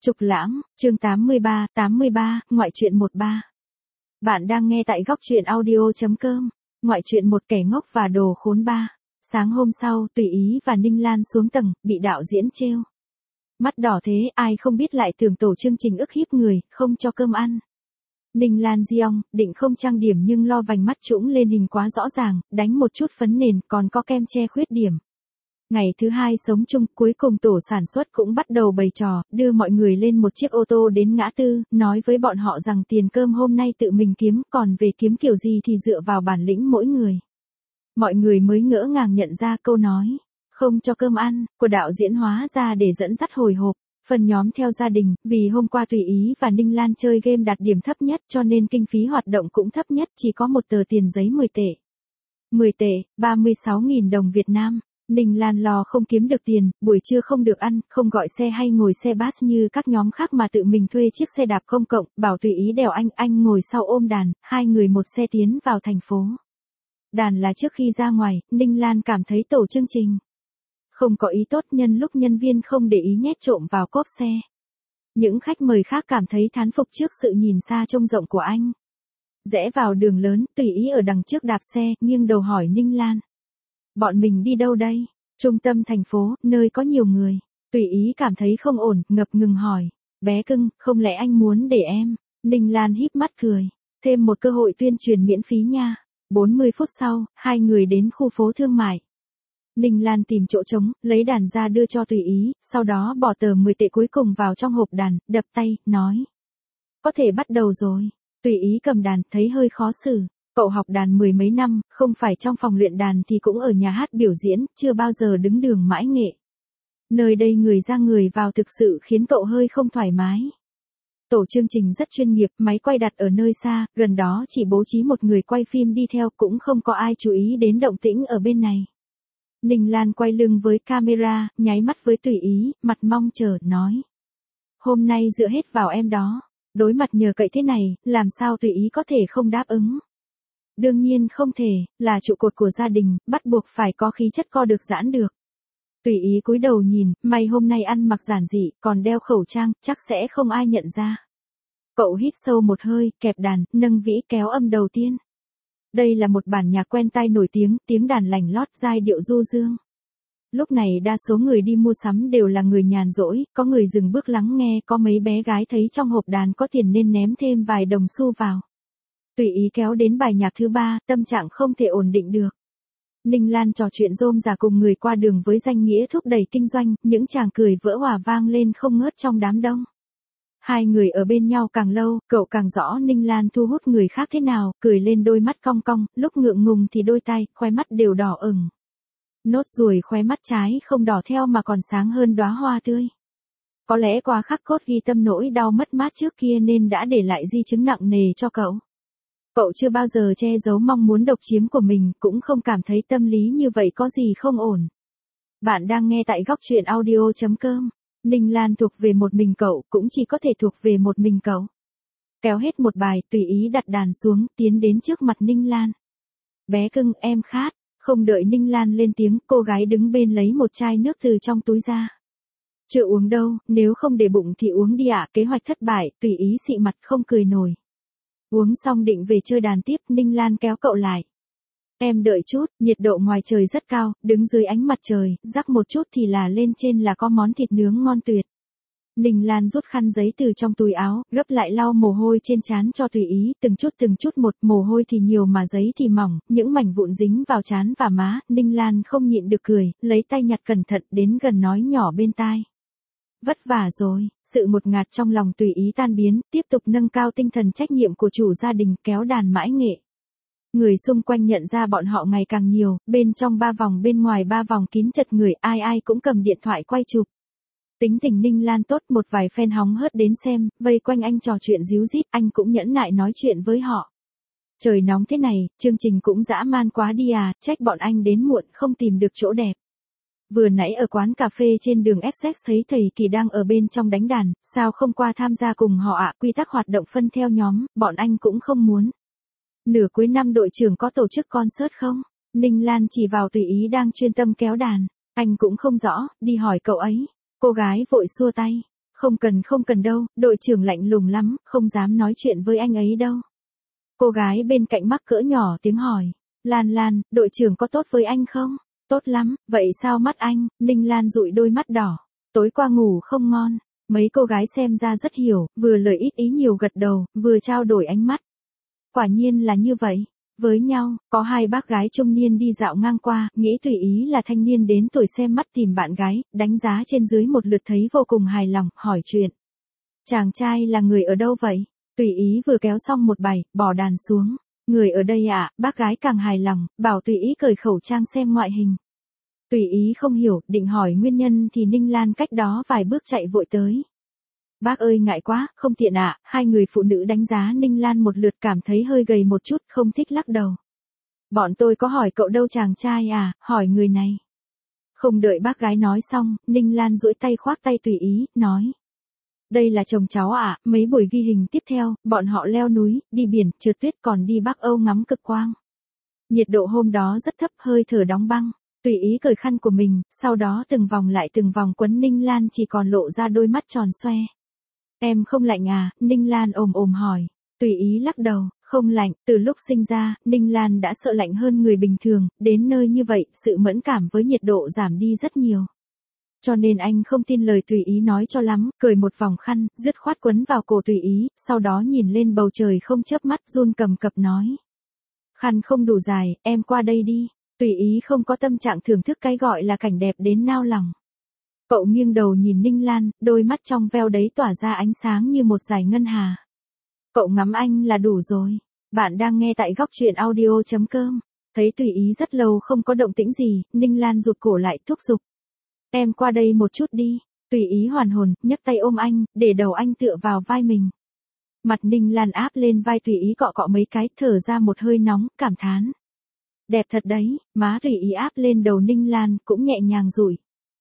Trục Lãng, chương 83, ngoại truyện 13. Bạn đang nghe tại góc truyện audio.com, ngoại truyện một kẻ ngốc và đồ khốn ba. Sáng hôm sau, Tùy Ý và Ninh Lan xuống tầng, bị đạo diễn trêu. Mắt đỏ thế, ai không biết lại tưởng tổ chương trình ức hiếp người, không cho cơm ăn. Ninh Lan Diong, định không trang điểm nhưng lo vành mắt trũng lên hình quá rõ ràng, đánh một chút phấn nền còn có kem che khuyết điểm. Ngày thứ hai sống chung, cuối cùng tổ sản xuất cũng bắt đầu bày trò, đưa mọi người lên một chiếc ô tô đến ngã tư, nói với bọn họ rằng tiền cơm hôm nay tự mình kiếm, còn về kiếm kiểu gì thì dựa vào bản lĩnh mỗi người. Mọi người mới ngỡ ngàng nhận ra câu nói, không cho cơm ăn, của đạo diễn hóa ra để dẫn dắt hồi hộp. Phần nhóm theo gia đình, vì hôm qua Tùy Ý và Ninh Lan chơi game đạt điểm thấp nhất cho nên kinh phí hoạt động cũng thấp nhất, chỉ có một tờ tiền giấy 10 tệ. 10 tệ, 36.000 đồng Việt Nam. Ninh Lan lo không kiếm được tiền, buổi trưa không được ăn, không gọi xe hay ngồi xe bus như các nhóm khác mà tự mình thuê chiếc xe đạp công cộng, bảo Tùy Ý đèo anh ngồi sau ôm đàn, hai người một xe tiến vào thành phố. Đàn là trước khi ra ngoài, Ninh Lan cảm thấy tổ chương trình không có ý tốt, nhân lúc nhân viên không để ý nhét trộm vào cốp xe. Những khách mời khác cảm thấy thán phục trước sự nhìn xa trông rộng của anh. Rẽ vào đường lớn, Tùy Ý ở đằng trước đạp xe, nghiêng đầu hỏi Ninh Lan. Bọn mình đi đâu đây? Trung tâm thành phố, nơi có nhiều người. Tùy Ý cảm thấy không ổn, ngập ngừng hỏi. Bé cưng, không lẽ anh muốn để em? Ninh Lan híp mắt cười. Thêm một cơ hội tuyên truyền miễn phí nha. 40 phút sau, hai người đến khu phố thương mại. Ninh Lan tìm chỗ trống, lấy đàn ra đưa cho Tùy Ý, sau đó bỏ tờ 10 tệ cuối cùng vào trong hộp đàn, đập tay, nói. Có thể bắt đầu rồi. Tùy Ý cầm đàn, thấy hơi khó xử. Cậu học đàn mười mấy năm, không phải trong phòng luyện đàn thì cũng ở nhà hát biểu diễn, chưa bao giờ đứng đường mãi nghệ. Nơi đây người ra người vào thực sự khiến cậu hơi không thoải mái. Tổ chương trình rất chuyên nghiệp, máy quay đặt ở nơi xa, gần đó chỉ bố trí một người quay phim đi theo, cũng không có ai chú ý đến động tĩnh ở bên này. Ninh Lan quay lưng với camera, nháy mắt với Tùy Ý, mặt mong chờ, nói. Hôm nay dựa hết vào em đó. Đối mặt nhờ cậy thế này, làm sao Tùy Ý có thể không đáp ứng? Đương nhiên không thể, là trụ cột của gia đình, bắt buộc phải có khí chất co được giãn được. Tùy Ý cúi đầu nhìn, mày hôm nay ăn mặc giản dị, còn đeo khẩu trang, chắc sẽ không ai nhận ra. Cậu hít sâu một hơi, kẹp đàn, nâng vĩ kéo âm đầu tiên. Đây là một bản nhạc quen tai nổi tiếng, tiếng đàn lành lót, giai điệu du dương. Lúc này đa số người đi mua sắm đều là người nhàn rỗi, có người dừng bước lắng nghe, có mấy bé gái thấy trong hộp đàn có tiền nên ném thêm vài đồng xu vào. Tùy Ý kéo đến bài nhạc thứ ba, tâm trạng không thể ổn định được. Ninh Lan trò chuyện rôm rả cùng người qua đường với danh nghĩa thúc đẩy kinh doanh, những tràng cười vỡ hòa vang lên không ngớt trong đám đông. Hai người ở bên nhau càng lâu, cậu càng rõ Ninh Lan thu hút người khác thế nào, cười lên đôi mắt cong cong, lúc ngượng ngùng thì đôi tai, khóe mắt đều đỏ ửng. Nốt ruồi khóe mắt trái không đỏ theo mà còn sáng hơn đóa hoa tươi. Có lẽ quá khắc cốt ghi tâm nỗi đau mất mát trước kia nên đã để lại di chứng nặng nề cho cậu. Cậu chưa bao giờ che giấu mong muốn độc chiếm của mình, cũng không cảm thấy tâm lý như vậy có gì không ổn. Bạn đang nghe tại góc truyện audio.com. Ninh Lan thuộc về một mình cậu, cũng chỉ có thể thuộc về một mình cậu. Kéo hết một bài, Tùy Ý đặt đàn xuống, tiến đến trước mặt Ninh Lan. Bé cưng, em khát. Không đợi Ninh Lan lên tiếng, cô gái đứng bên lấy một chai nước từ trong túi ra. Chưa uống đâu, nếu không để bụng thì uống đi ạ. Kế hoạch thất bại, Tùy Ý xị mặt không cười nổi. Uống xong định về chơi đàn tiếp, Ninh Lan kéo cậu lại. Em đợi chút, nhiệt độ ngoài trời rất cao, đứng dưới ánh mặt trời, rắc một chút thì là lên trên là có món thịt nướng ngon tuyệt. Ninh Lan rút khăn giấy từ trong túi áo, gấp lại lau mồ hôi trên trán cho Tùy Ý, từng chút một, mồ hôi thì nhiều mà giấy thì mỏng, những mảnh vụn dính vào trán và má, Ninh Lan không nhịn được cười, lấy tay nhặt cẩn thận đến gần nói nhỏ bên tai. Vất vả rồi, sự ngột ngạt trong lòng Tùy Ý tan biến, tiếp tục nâng cao tinh thần trách nhiệm của chủ gia đình, kéo đàn mãi nghệ. Người xung quanh nhận ra bọn họ ngày càng nhiều, bên trong 3 vòng bên ngoài 3 vòng kín chật người, ai cũng cầm điện thoại quay chụp. Tính tình Ninh Lan tốt, một vài fan hóng hớt đến xem, vây quanh anh trò chuyện díu dít, anh cũng nhẫn nại nói chuyện với họ. Trời nóng thế này, chương trình cũng dã man quá đi à, trách bọn anh đến muộn không tìm được chỗ đẹp. Vừa nãy ở quán cà phê trên đường Essex thấy thầy Kỳ đang ở bên trong đánh đàn, sao không qua tham gia cùng họ ạ? Quy tắc hoạt động phân theo nhóm, bọn anh cũng không muốn. Nửa cuối năm đội trưởng có tổ chức concert không? Ninh Lan chỉ vào Tùy Ý đang chuyên tâm kéo đàn. Anh cũng không rõ, đi hỏi cậu ấy. Cô gái vội xua tay. Không cần đâu, đội trưởng lạnh lùng lắm, không dám nói chuyện với anh ấy đâu. Cô gái bên cạnh mắc cỡ nhỏ tiếng hỏi. Lan, đội trưởng có tốt với anh không? Tốt lắm, vậy sao mắt anh? Ninh Lan dụi đôi mắt đỏ. Tối qua ngủ không ngon. Mấy cô gái xem ra rất hiểu, vừa lời ít ý nhiều gật đầu, vừa trao đổi ánh mắt. Quả nhiên là như vậy. Với nhau, có hai bác gái trung niên đi dạo ngang qua, nghĩ Tùy Ý là thanh niên đến tuổi xem mắt tìm bạn gái, đánh giá trên dưới một lượt thấy vô cùng hài lòng, hỏi chuyện. Chàng trai là người ở đâu vậy? Tùy Ý vừa kéo xong một bài, bỏ đàn xuống. Người ở đây ạ, bác gái càng hài lòng, bảo Tùy Ý cởi khẩu trang xem ngoại hình. Tùy Ý không hiểu, định hỏi nguyên nhân thì Ninh Lan cách đó vài bước chạy vội tới. Bác ơi ngại quá, không tiện ạ, hai người phụ nữ đánh giá Ninh Lan một lượt cảm thấy hơi gầy một chút, không thích lắc đầu. Bọn tôi có hỏi cậu đâu chàng trai à, hỏi người này. Không đợi bác gái nói xong, Ninh Lan duỗi tay khoác tay Tùy Ý, nói. Đây là chồng cháu ạ, mấy buổi ghi hình tiếp theo, bọn họ leo núi, đi biển, trượt tuyết còn đi Bắc Âu ngắm cực quang. Nhiệt độ hôm đó rất thấp, hơi thở đóng băng. Tùy Ý cởi khăn của mình, sau đó từng vòng lại từng vòng quấn Ninh Lan chỉ còn lộ ra đôi mắt tròn xoe. Em không lạnh à, Ninh Lan ồm hỏi. Tùy Ý lắc đầu, không lạnh, từ lúc sinh ra, Ninh Lan đã sợ lạnh hơn người bình thường, đến nơi như vậy, sự mẫn cảm với nhiệt độ giảm đi rất nhiều. Cho nên anh không tin lời Tùy Ý nói cho lắm, cởi một vòng khăn, dứt khoát quấn vào cổ Tùy Ý, sau đó nhìn lên bầu trời không chớp mắt run cầm cập nói. Khăn không đủ dài, em qua đây đi. Tùy Ý không có tâm trạng thưởng thức cái gọi là cảnh đẹp đến nao lòng. Cậu nghiêng đầu nhìn Ninh Lan, đôi mắt trong veo đấy tỏa ra ánh sáng như một dải ngân hà. Cậu ngắm anh là đủ rồi. Bạn đang nghe tại góc truyện audio.com. Thấy Tùy Ý rất lâu không có động tĩnh gì, Ninh Lan rụt cổ lại thúc giục. Em qua đây một chút đi. Tùy Ý hoàn hồn, nhấc tay ôm anh, để đầu anh tựa vào vai mình. Mặt Ninh Lan áp lên vai Tùy Ý cọ cọ mấy cái, thở ra một hơi nóng, cảm thán. Đẹp thật đấy, má Tùy Ý áp lên đầu Ninh Lan, cũng nhẹ nhàng dụi.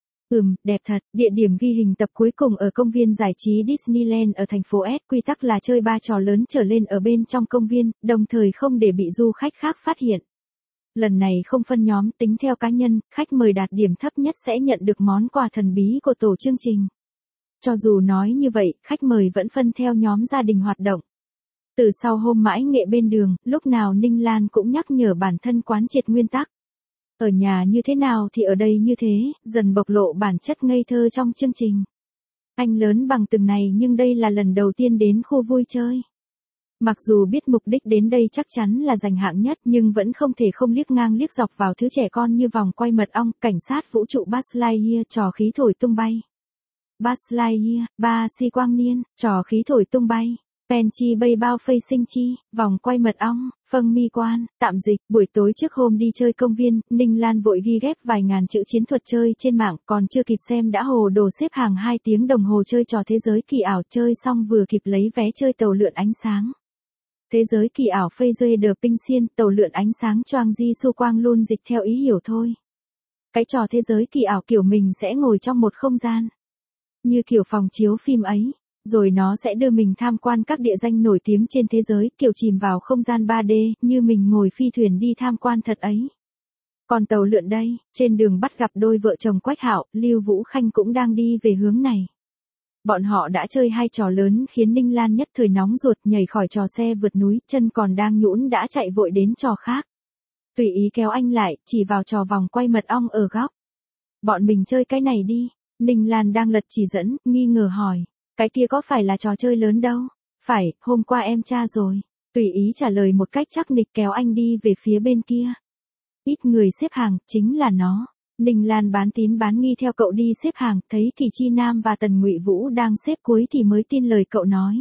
Đẹp thật, địa điểm ghi hình tập cuối cùng ở công viên giải trí Disneyland ở thành phố S, quy tắc là chơi 3 trò lớn trở lên ở bên trong công viên, đồng thời không để bị du khách khác phát hiện. Lần này không phân nhóm, tính theo cá nhân, khách mời đạt điểm thấp nhất sẽ nhận được món quà thần bí của tổ chương trình. Cho dù nói như vậy, khách mời vẫn phân theo nhóm gia đình hoạt động. Từ sau hôm mãi nghệ bên đường, lúc nào Ninh Lan cũng nhắc nhở bản thân quán triệt nguyên tắc. Ở nhà như thế nào thì ở đây như thế, dần bộc lộ bản chất ngây thơ trong chương trình. Anh lớn bằng từng này nhưng đây là lần đầu tiên đến khu vui chơi. Mặc dù biết mục đích đến đây chắc chắn là giành hạng nhất nhưng vẫn không thể không liếc ngang liếc dọc vào thứ trẻ con như vòng quay mật ong, cảnh sát vũ trụ Buzz Lightyear, trò khí thổi tung bay. Buzz Lightyear, ba si quang niên, trò khí thổi tung bay. Penchi bay bao phây sinh chi, vòng quay mật ong, phân mi quan, tạm dịch, buổi tối trước hôm đi chơi công viên, Ninh Lan vội ghi ghép vài ngàn chữ chiến thuật chơi trên mạng, còn chưa kịp xem đã hồ đồ xếp hàng 2 tiếng đồng hồ chơi trò thế giới kỳ ảo, chơi xong vừa kịp lấy vé chơi tàu lượn ánh sáng. Thế giới kỳ ảo Phê Duê Đờ Pinh Xiên, tàu lượn ánh sáng choang di su quang luôn dịch theo ý hiểu thôi. Cái trò thế giới kỳ ảo kiểu mình sẽ ngồi trong một không gian. Như kiểu phòng chiếu phim ấy. Rồi nó sẽ đưa mình tham quan các địa danh nổi tiếng trên thế giới, kiểu chìm vào không gian 3D, như mình ngồi phi thuyền đi tham quan thật ấy. Còn tàu lượn đây, trên đường bắt gặp đôi vợ chồng Quách Hạo, Lưu Vũ Khanh cũng đang đi về hướng này. Bọn họ đã chơi 2 trò lớn khiến Ninh Lan nhất thời nóng ruột, nhảy khỏi trò xe vượt núi, chân còn đang nhũn đã chạy vội đến trò khác. Tùy Ý kéo anh lại, chỉ vào trò vòng quay mật ong ở góc. Bọn mình chơi cái này đi. Ninh Lan đang lật chỉ dẫn, nghi ngờ hỏi. Cái kia có phải là trò chơi lớn đâu? Phải, hôm qua em tra rồi. Tùy Ý trả lời một cách chắc nịch, kéo anh đi về phía bên kia. Ít người xếp hàng, chính là nó. Ninh Lan bán tín bán nghi theo cậu đi xếp hàng, thấy Kỳ Chi Nam và Tần Ngụy Vũ đang xếp cuối thì mới tin lời cậu nói.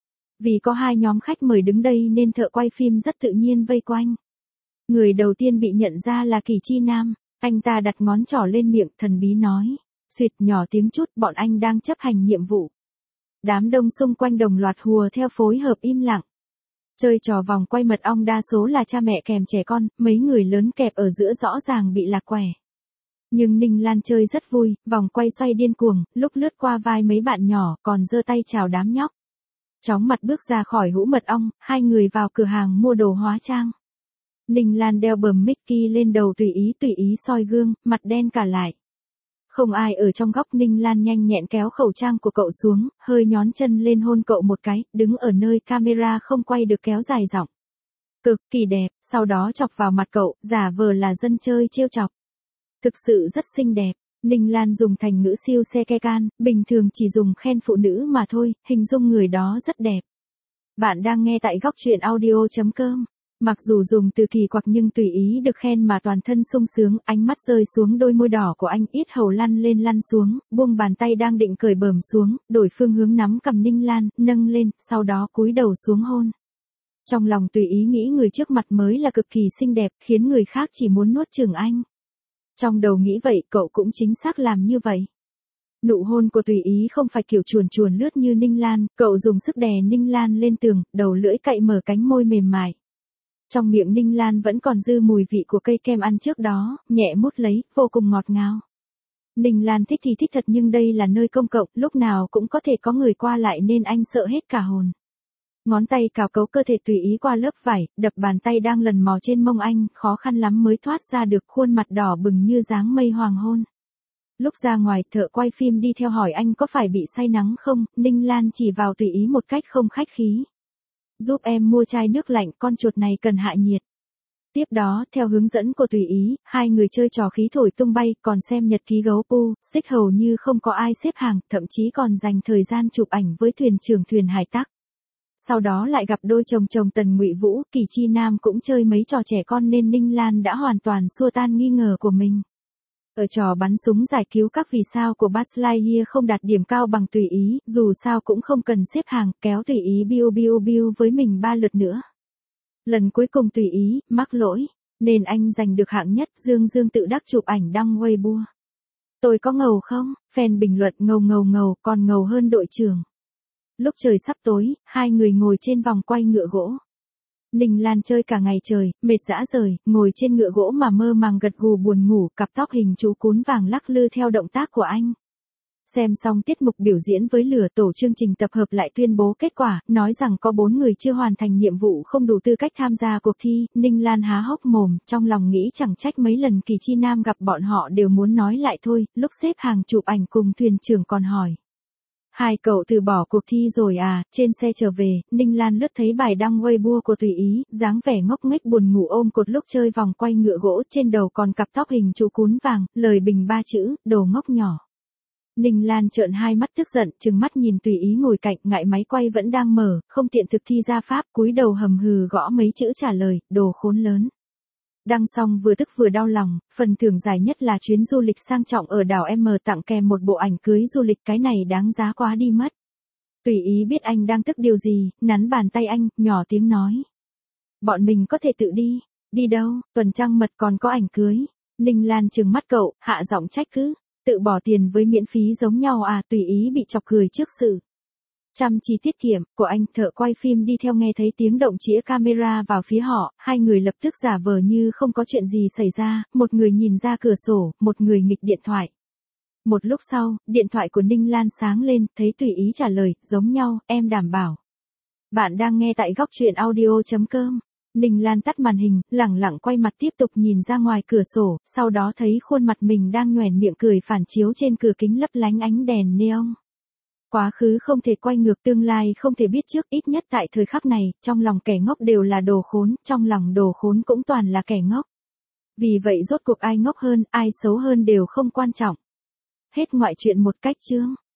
Vì có 2 nhóm khách mời đứng đây nên thợ quay phim rất tự nhiên vây quanh. Người đầu tiên bị nhận ra là Kỳ Chi Nam, anh ta đặt ngón trỏ lên miệng, thần bí nói. Xuyệt nhỏ tiếng chút, bọn anh đang chấp hành nhiệm vụ. Đám đông xung quanh đồng loạt hùa theo phối hợp im lặng. Chơi trò vòng quay mật ong đa số là cha mẹ kèm trẻ con, mấy người lớn kẹp ở giữa rõ ràng bị lạc quẻ. Nhưng Ninh Lan chơi rất vui, vòng quay xoay điên cuồng, lúc lướt qua vai mấy bạn nhỏ còn giơ tay chào đám nhóc. Chóng mặt bước ra khỏi hũ mật ong, 2 người vào cửa hàng mua đồ hóa trang. Ninh Lan đeo bờm Mickey lên đầu Tùy Ý soi gương, mặt đen cả lại. Không ai ở trong góc, Ninh Lan nhanh nhẹn kéo khẩu trang của cậu xuống, hơi nhón chân lên hôn cậu một cái, đứng ở nơi camera không quay được kéo dài giọng. Cực kỳ đẹp, sau đó chọc vào mặt cậu, giả vờ là dân chơi trêu chọc. Thực sự rất xinh đẹp. Ninh Lan dùng thành ngữ siêu xe ke can, bình thường chỉ dùng khen phụ nữ mà thôi, hình dung người đó rất đẹp. Bạn đang nghe tại góc chuyện audio.com. Mặc dù dùng từ kỳ quặc nhưng tùy ý được khen mà toàn thân sung sướng, ánh mắt rơi xuống đôi môi đỏ của anh, yết hầu lăn lên lăn xuống, buông bàn tay đang định cởi bờm xuống, đổi phương hướng nắm cầm Ninh Lan, nâng lên, sau đó cúi đầu xuống hôn. Trong lòng tùy ý nghĩ người trước mặt mới là cực kỳ xinh đẹp, khiến người khác chỉ muốn nuốt chửng anh. Trong đầu nghĩ vậy, cậu cũng chính xác làm như vậy. Nụ hôn của tùy ý không phải kiểu chuồn chuồn lướt như Ninh Lan, cậu dùng sức đè Ninh Lan lên tường, đầu lưỡi cậy mở cánh môi mềm mại. Trong miệng Ninh Lan vẫn còn dư mùi vị của cây kem ăn trước đó, nhẹ mút lấy, vô cùng ngọt ngào. Ninh Lan thích thì thích thật nhưng đây là nơi công cộng, lúc nào cũng có thể có người qua lại nên anh sợ hết cả hồn. Ngón tay cào cấu cơ thể tùy ý qua lớp vải, đập bàn tay đang lần mò trên mông anh, khó khăn lắm mới thoát ra được khuôn mặt đỏ bừng như dáng mây hoàng hôn. Lúc ra ngoài, thợ quay phim đi theo hỏi anh có phải bị say nắng không, Ninh Lan chỉ vào tùy ý một cách không khách khí. Giúp em mua chai nước lạnh, con chuột này cần hạ nhiệt. Tiếp đó, theo hướng dẫn của tùy ý, hai người chơi trò khí thổi tung bay, còn xem nhật ký gấu pu, stick hầu như không có ai xếp hàng, thậm chí còn dành thời gian chụp ảnh với thuyền trưởng thuyền hải tặc. Sau đó lại gặp đôi chồng chồng Tần Ngụy Vũ, Kỳ Chi Nam cũng chơi mấy trò trẻ con nên Ninh Lan đã hoàn toàn xua tan nghi ngờ của mình. Ở trò bắn súng giải cứu các vì sao của Buzz Lightyear không đạt điểm cao bằng tùy ý, dù sao cũng không cần xếp hàng, kéo tùy ý biu biu biu với mình 3 lượt nữa. Lần cuối cùng tùy ý, mắc lỗi, nên anh giành được hạng nhất, Dương tự đắc chụp ảnh đăng Weibo. Tôi có ngầu không? Fan bình luận ngầu, còn ngầu hơn đội trưởng. Lúc trời sắp tối, hai người ngồi trên vòng quay ngựa gỗ. Ninh Lan chơi cả ngày trời, mệt rã rời, ngồi trên ngựa gỗ mà mơ màng gật gù buồn ngủ, cặp tóc hình chú cún vàng lắc lư theo động tác của anh. Xem xong tiết mục biểu diễn với lửa, tổ chương trình tập hợp lại tuyên bố kết quả, nói rằng có 4 người chưa hoàn thành nhiệm vụ không đủ tư cách tham gia cuộc thi. Ninh Lan há hốc mồm, trong lòng nghĩ chẳng trách mấy lần Kỳ Chi Nam gặp bọn họ đều muốn nói lại thôi, lúc xếp hàng chụp ảnh cùng thuyền trưởng còn hỏi. Hai cậu từ bỏ cuộc thi rồi à? Trên xe trở về, Ninh Lan lướt thấy bài đăng Weibo của tùy ý, dáng vẻ ngốc nghếch buồn ngủ ôm cột lúc chơi vòng quay ngựa gỗ, trên đầu còn cặp tóc hình chú cún vàng, lời bình 3 chữ, đồ ngốc nhỏ. Ninh Lan trợn hai mắt tức giận, trừng mắt nhìn tùy ý ngồi cạnh, ngại máy quay vẫn đang mở, không tiện thực thi ra pháp, cúi đầu hầm hừ gõ mấy chữ trả lời, đồ khốn lớn. Đăng xong vừa tức vừa đau lòng, phần thưởng dài nhất là chuyến du lịch sang trọng ở đảo M tặng kèm một bộ ảnh cưới du lịch, cái này đáng giá quá đi mất. Tùy ý biết anh đang tức điều gì, nắn bàn tay anh, nhỏ tiếng nói. Bọn mình có thể tự đi. Đi đâu? Tuần trăng mật còn có ảnh cưới. Ninh Lan trừng mắt cậu, hạ giọng trách cứ. Tự bỏ tiền với miễn phí giống nhau à? Tùy ý bị chọc cười trước sự chăm chỉ tiết kiệm của anh. Thợ quay phim đi theo nghe thấy tiếng động chĩa camera vào phía họ, hai người lập tức giả vờ như không có chuyện gì xảy ra, một người nhìn ra cửa sổ, một người nghịch điện thoại. Một lúc sau, điện thoại của Ninh Lan sáng lên, thấy tùy ý trả lời, giống nhau, em đảm bảo. Bạn đang nghe tại góc chuyện audio.com. Ninh Lan tắt màn hình, lẳng lặng quay mặt tiếp tục nhìn ra ngoài cửa sổ, sau đó thấy khuôn mặt mình đang nhoẻn miệng cười phản chiếu trên cửa kính lấp lánh ánh đèn neon. Quá khứ không thể quay ngược, tương lai không thể biết trước, ít nhất tại thời khắc này, trong lòng kẻ ngốc đều là đồ khốn, trong lòng đồ khốn cũng toàn là kẻ ngốc. Vì vậy rốt cuộc ai ngốc hơn, ai xấu hơn đều không quan trọng. Hết ngoại truyện một cách chương.